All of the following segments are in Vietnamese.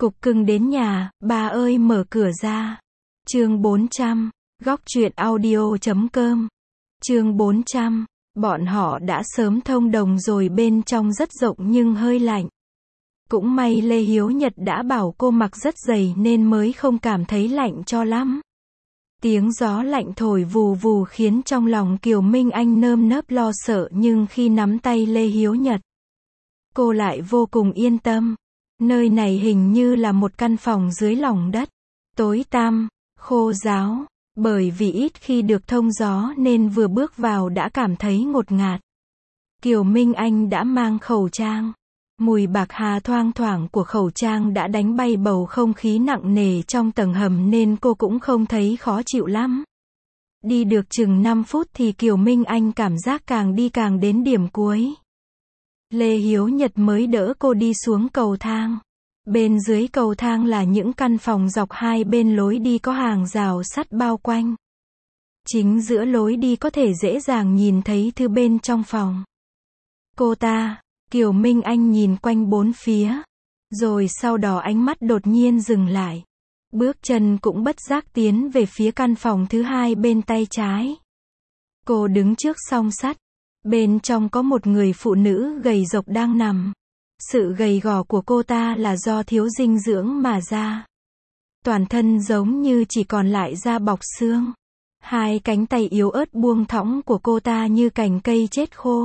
Cục cưng đến nhà, bà ơi mở cửa ra. Chương 400, góc truyện audio.com. Chương 400, bọn họ đã sớm thông đồng rồi, bên trong rất rộng nhưng hơi lạnh. Cũng may Lê Hiếu Nhật đã bảo cô mặc rất dày nên mới không cảm thấy lạnh cho lắm. Tiếng gió lạnh thổi vù vù khiến trong lòng Kiều Minh Anh nơm nớp lo sợ, nhưng khi nắm tay Lê Hiếu Nhật, cô lại vô cùng yên tâm. Nơi này hình như là một căn phòng dưới lòng đất, tối tăm, khô ráo, bởi vì ít khi được thông gió nên vừa bước vào đã cảm thấy ngột ngạt. Kiều Minh Anh đã mang khẩu trang. Mùi bạc hà thoang thoảng của khẩu trang đã đánh bay bầu không khí nặng nề trong tầng hầm nên cô cũng không thấy khó chịu lắm. Đi được chừng 5 phút thì Kiều Minh Anh cảm giác càng đi càng đến điểm cuối. Lê Hiếu Nhật mới đỡ cô đi xuống cầu thang. Bên dưới cầu thang là những căn phòng dọc hai bên lối đi có hàng rào sắt bao quanh. Chính giữa lối đi có thể dễ dàng nhìn thấy thứ bên trong phòng. Kiều Minh Anh nhìn quanh bốn phía, rồi sau đó ánh mắt đột nhiên dừng lại. Bước chân cũng bất giác tiến về phía căn phòng thứ hai bên tay trái. Cô đứng trước song sắt. Bên trong có một người phụ nữ gầy rộc đang nằm. Sự gầy gò của cô ta là do thiếu dinh dưỡng mà ra. Toàn thân giống như chỉ còn lại da bọc xương. Hai cánh tay yếu ớt buông thõng của cô ta như cành cây chết khô.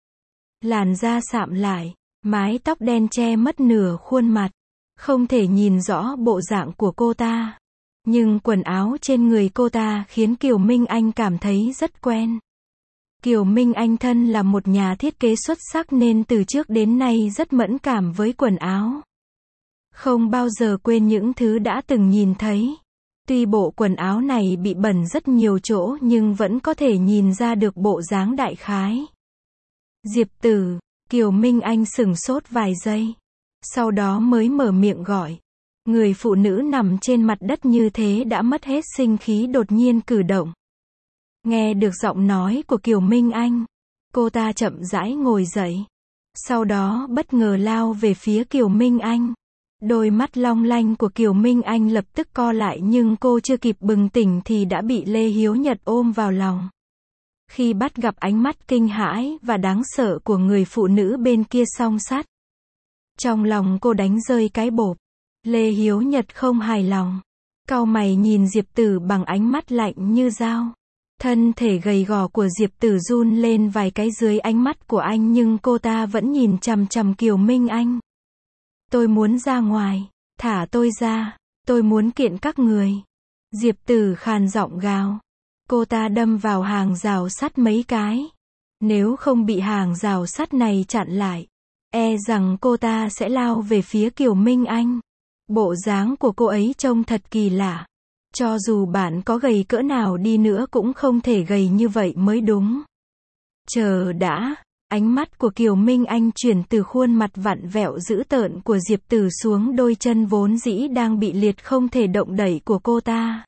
Làn da sạm lại, mái tóc đen che mất nửa khuôn mặt. Không thể nhìn rõ bộ dạng của cô ta. Nhưng quần áo trên người cô ta khiến Kiều Minh Anh cảm thấy rất quen. Kiều Minh Anh thân là một nhà thiết kế xuất sắc nên từ trước đến nay rất mẫn cảm với quần áo. Không bao giờ quên những thứ đã từng nhìn thấy. Tuy bộ quần áo này bị bẩn rất nhiều chỗ nhưng vẫn có thể nhìn ra được bộ dáng đại khái. Diệp Tử, Kiều Minh Anh sửng sốt vài giây. Sau đó mới mở miệng gọi. Người phụ nữ nằm trên mặt đất như thế đã mất hết sinh khí đột nhiên cử động. Nghe được giọng nói của Kiều Minh Anh, cô ta chậm rãi ngồi dậy. Sau đó bất ngờ lao về phía Kiều Minh Anh. Đôi mắt long lanh của Kiều Minh Anh lập tức co lại nhưng cô chưa kịp bừng tỉnh thì đã bị Lê Hiếu Nhật ôm vào lòng. Khi bắt gặp ánh mắt kinh hãi và đáng sợ của người phụ nữ bên kia song sắt, trong lòng cô đánh rơi cái bộp. Lê Hiếu Nhật không hài lòng. Cau mày nhìn Diệp Tử bằng ánh mắt lạnh như dao. Thân thể gầy gò của Diệp Tử run lên vài cái dưới ánh mắt của anh nhưng cô ta vẫn nhìn chằm chằm Kiều Minh Anh. Tôi muốn ra ngoài, thả tôi ra, tôi muốn kiện các người. Diệp Tử khàn giọng gào. Cô ta đâm vào hàng rào sắt mấy cái. Nếu không bị hàng rào sắt này chặn lại, e rằng cô ta sẽ lao về phía Kiều Minh Anh. Bộ dáng của cô ấy trông thật kỳ lạ. Cho dù bạn có gầy cỡ nào đi nữa cũng không thể gầy như vậy mới đúng. Chờ đã, ánh mắt của Kiều Minh Anh chuyển từ khuôn mặt vặn vẹo dữ tợn của Diệp Tử xuống đôi chân vốn dĩ đang bị liệt không thể động đậy của cô ta.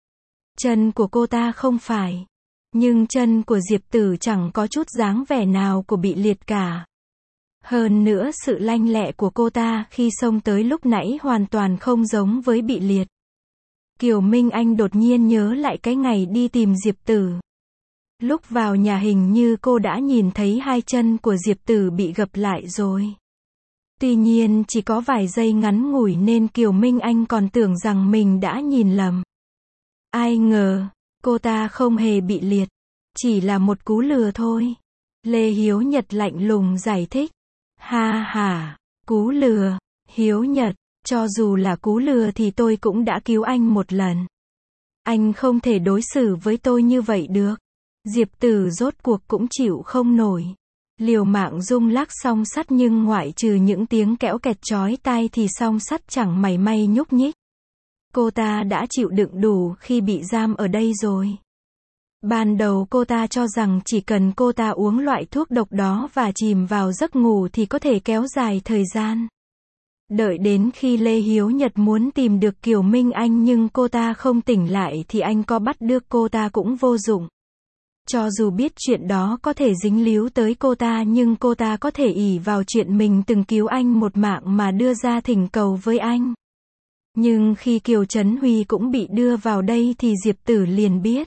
Chân của cô ta không phải. Nhưng chân của Diệp Tử chẳng có chút dáng vẻ nào của bị liệt cả. Hơn nữa sự lanh lẹ của cô ta khi xông tới lúc nãy hoàn toàn không giống với bị liệt. Kiều Minh Anh đột nhiên nhớ lại cái ngày đi tìm Diệp Tử. Lúc vào nhà hình như cô đã nhìn thấy hai chân của Diệp Tử bị gập lại rồi. Tuy nhiên chỉ có vài giây ngắn ngủi nên Kiều Minh Anh còn tưởng rằng mình đã nhìn lầm. Ai ngờ, cô ta không hề bị liệt. Chỉ là một cú lừa thôi. Lê Hiếu Nhật lạnh lùng giải thích. Ha ha, cú lừa, Hiếu Nhật, cho dù là cú lừa thì tôi cũng đã cứu anh một lần. Anh không thể đối xử với tôi như vậy được. Diệp Tử rốt cuộc cũng chịu không nổi. Liều mạng rung lắc song sắt nhưng ngoại trừ những tiếng kẽo kẹt chói tai thì song sắt chẳng mảy may nhúc nhích. Cô ta đã chịu đựng đủ khi bị giam ở đây rồi. Ban đầu cô ta cho rằng chỉ cần cô ta uống loại thuốc độc đó và chìm vào giấc ngủ thì có thể kéo dài thời gian. Đợi đến khi Lê Hiếu Nhật muốn tìm được Kiều Minh Anh nhưng cô ta không tỉnh lại thì anh có bắt được cô ta cũng vô dụng. Cho dù biết chuyện đó có thể dính líu tới cô ta nhưng cô ta có thể ỷ vào chuyện mình từng cứu anh một mạng mà đưa ra thỉnh cầu với anh. Nhưng khi Kiều Trấn Huy cũng bị đưa vào đây thì Diệp Tử liền biết.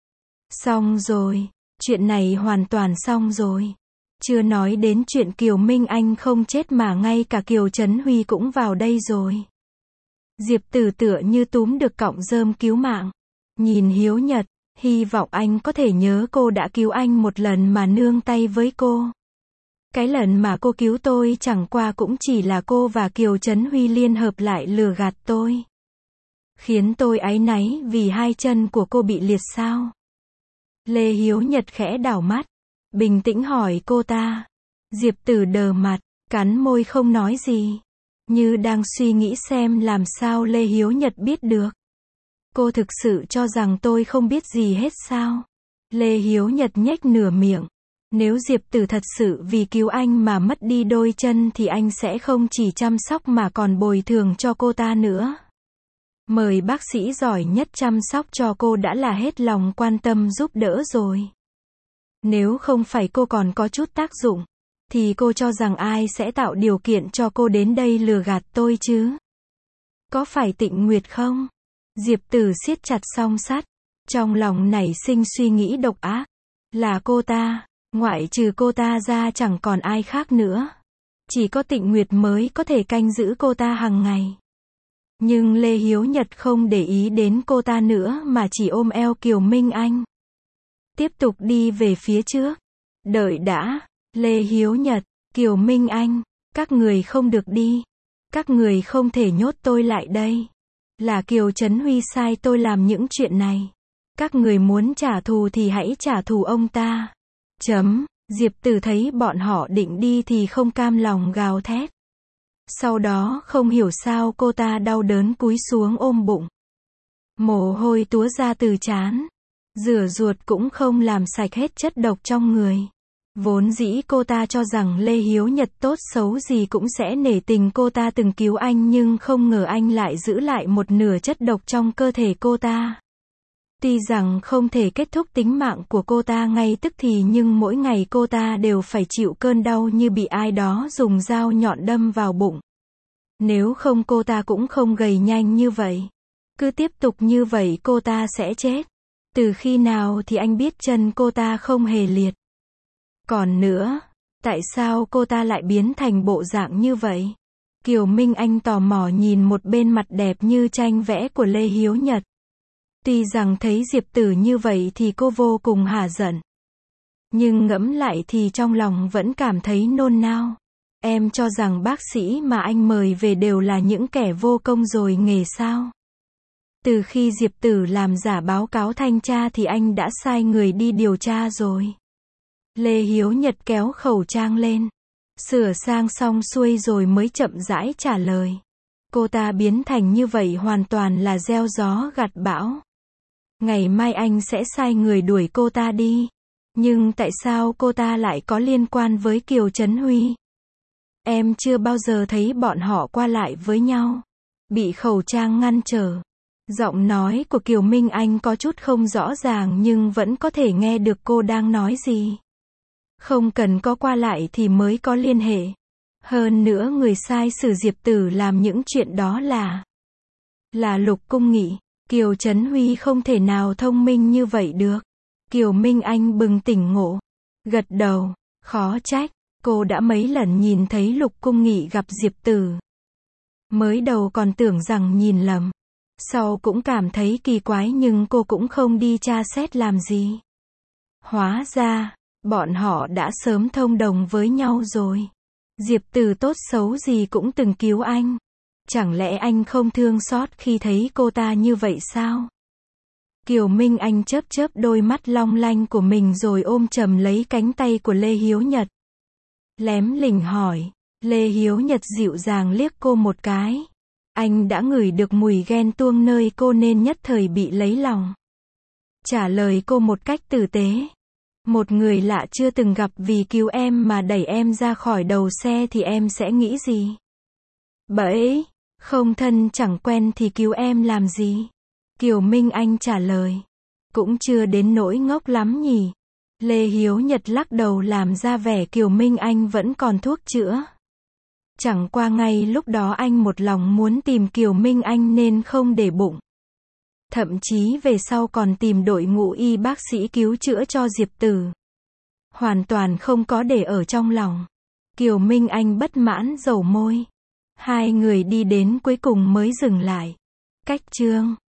Xong rồi, chuyện này hoàn toàn xong rồi. Chưa nói đến chuyện Kiều Minh Anh không chết mà ngay cả Kiều Trấn Huy cũng vào đây rồi. Diệp Tử tựa như túm được cọng rơm cứu mạng. Nhìn Hiếu Nhật, hy vọng anh có thể nhớ cô đã cứu anh một lần mà nương tay với cô. Cái lần mà cô cứu tôi chẳng qua cũng chỉ là cô và Kiều Trấn Huy liên hợp lại lừa gạt tôi. Khiến tôi áy náy vì hai chân của cô bị liệt sao? Lê Hiếu Nhật khẽ đảo mắt, bình tĩnh hỏi cô ta. Diệp Tử đờ mặt, cắn môi không nói gì. Như đang suy nghĩ xem làm sao Lê Hiếu Nhật biết được. Cô thực sự cho rằng tôi không biết gì hết sao? Lê Hiếu Nhật nhếch nửa miệng. Nếu Diệp Tử thật sự vì cứu anh mà mất đi đôi chân thì anh sẽ không chỉ chăm sóc mà còn bồi thường cho cô ta nữa. Mời bác sĩ giỏi nhất chăm sóc cho cô đã là hết lòng quan tâm giúp đỡ rồi. Nếu không phải cô còn có chút tác dụng, thì cô cho rằng ai sẽ tạo điều kiện cho cô đến đây lừa gạt tôi chứ? Có phải Tịnh Nguyệt không? Diệp Tử siết chặt song sắt, trong lòng nảy sinh suy nghĩ độc ác. Là cô ta, ngoại trừ cô ta ra chẳng còn ai khác nữa. Chỉ có Tịnh Nguyệt mới có thể canh giữ cô ta hàng ngày. Nhưng Lê Hiếu Nhật không để ý đến cô ta nữa mà chỉ ôm eo Kiều Minh Anh. Tiếp tục đi về phía trước. Đợi đã, Lê Hiếu Nhật, Kiều Minh Anh, các người không được đi. Các người không thể nhốt tôi lại đây. Là Kiều Trấn Huy sai tôi làm những chuyện này. Các người muốn trả thù thì hãy trả thù ông ta. Diệp Tử thấy bọn họ định đi thì không cam lòng gào thét. Sau đó không hiểu sao cô ta đau đớn cúi xuống ôm bụng. Mồ hôi túa ra từ trán. Rửa ruột cũng không làm sạch hết chất độc trong người. Vốn dĩ cô ta cho rằng Lê Hiếu Nhật tốt xấu gì cũng sẽ nể tình cô ta từng cứu anh nhưng không ngờ anh lại giữ lại một nửa chất độc trong cơ thể cô ta. Tuy rằng không thể kết thúc tính mạng của cô ta ngay tức thì nhưng mỗi ngày cô ta đều phải chịu cơn đau như bị ai đó dùng dao nhọn đâm vào bụng. Nếu không cô ta cũng không gầy nhanh như vậy. Cứ tiếp tục như vậy cô ta sẽ chết. Từ khi nào thì anh biết chân cô ta không hề liệt. Còn nữa, tại sao cô ta lại biến thành bộ dạng như vậy? Kiều Minh Anh tò mò nhìn một bên mặt đẹp như tranh vẽ của Lê Hiếu Nhật. Tuy rằng thấy Diệp Tử như vậy thì cô vô cùng hả giận. Nhưng ngẫm lại thì trong lòng vẫn cảm thấy nôn nao. Em cho rằng bác sĩ mà anh mời về đều là những kẻ vô công rồi nghề sao? Từ khi Diệp Tử làm giả báo cáo thanh tra thì anh đã sai người đi điều tra rồi. Lê Hiếu Nhật kéo khẩu trang lên. Sửa sang xong xuôi rồi mới chậm rãi trả lời. Cô ta biến thành như vậy hoàn toàn là gieo gió gặt bão. Ngày mai anh sẽ sai người đuổi cô ta đi. Nhưng tại sao cô ta lại có liên quan với Kiều Trấn Huy? Em chưa bao giờ thấy bọn họ qua lại với nhau. Bị khẩu trang ngăn trở. Giọng nói của Kiều Minh Anh có chút không rõ ràng nhưng vẫn có thể nghe được cô đang nói gì. Không cần có qua lại thì mới có liên hệ. Hơn nữa người sai sử Diệp Tử làm những chuyện đó là Lục Cung Nghị. Kiều Trấn Huy không thể nào thông minh như vậy được. Kiều Minh Anh bừng tỉnh ngộ. Gật đầu. Khó trách. Cô đã mấy lần nhìn thấy Lục Cung Nghị gặp Diệp Tử. Mới đầu còn tưởng rằng nhìn lầm. Sau cũng cảm thấy kỳ quái nhưng cô cũng không đi tra xét làm gì. Hóa ra, bọn họ đã sớm thông đồng với nhau rồi. Diệp Tử tốt xấu gì cũng từng cứu anh. Chẳng lẽ anh không thương xót khi thấy cô ta như vậy sao? Kiều Minh Anh chớp chớp đôi mắt long lanh của mình rồi ôm chầm lấy cánh tay của Lê Hiếu Nhật. Lém lỉnh hỏi. Lê Hiếu Nhật dịu dàng liếc cô một cái. Anh đã ngửi được mùi ghen tuông nơi cô nên nhất thời bị lấy lòng. Trả lời cô một cách tử tế. Một người lạ chưa từng gặp vì cứu em mà đẩy em ra khỏi đầu xe thì em sẽ nghĩ gì? Bẫy, không thân chẳng quen thì cứu em làm gì? Kiều Minh Anh trả lời. Cũng chưa đến nỗi ngốc lắm nhỉ. Lê Hiếu Nhật lắc đầu làm ra vẻ Kiều Minh Anh vẫn còn thuốc chữa. Chẳng qua ngay lúc đó anh một lòng muốn tìm Kiều Minh Anh nên không để bụng. Thậm chí về sau còn tìm đội ngũ y bác sĩ cứu chữa cho Diệp Tử. Hoàn toàn không có để ở trong lòng. Kiều Minh Anh bất mãn dầu môi. Hai người đi đến cuối cùng mới dừng lại. Cách chương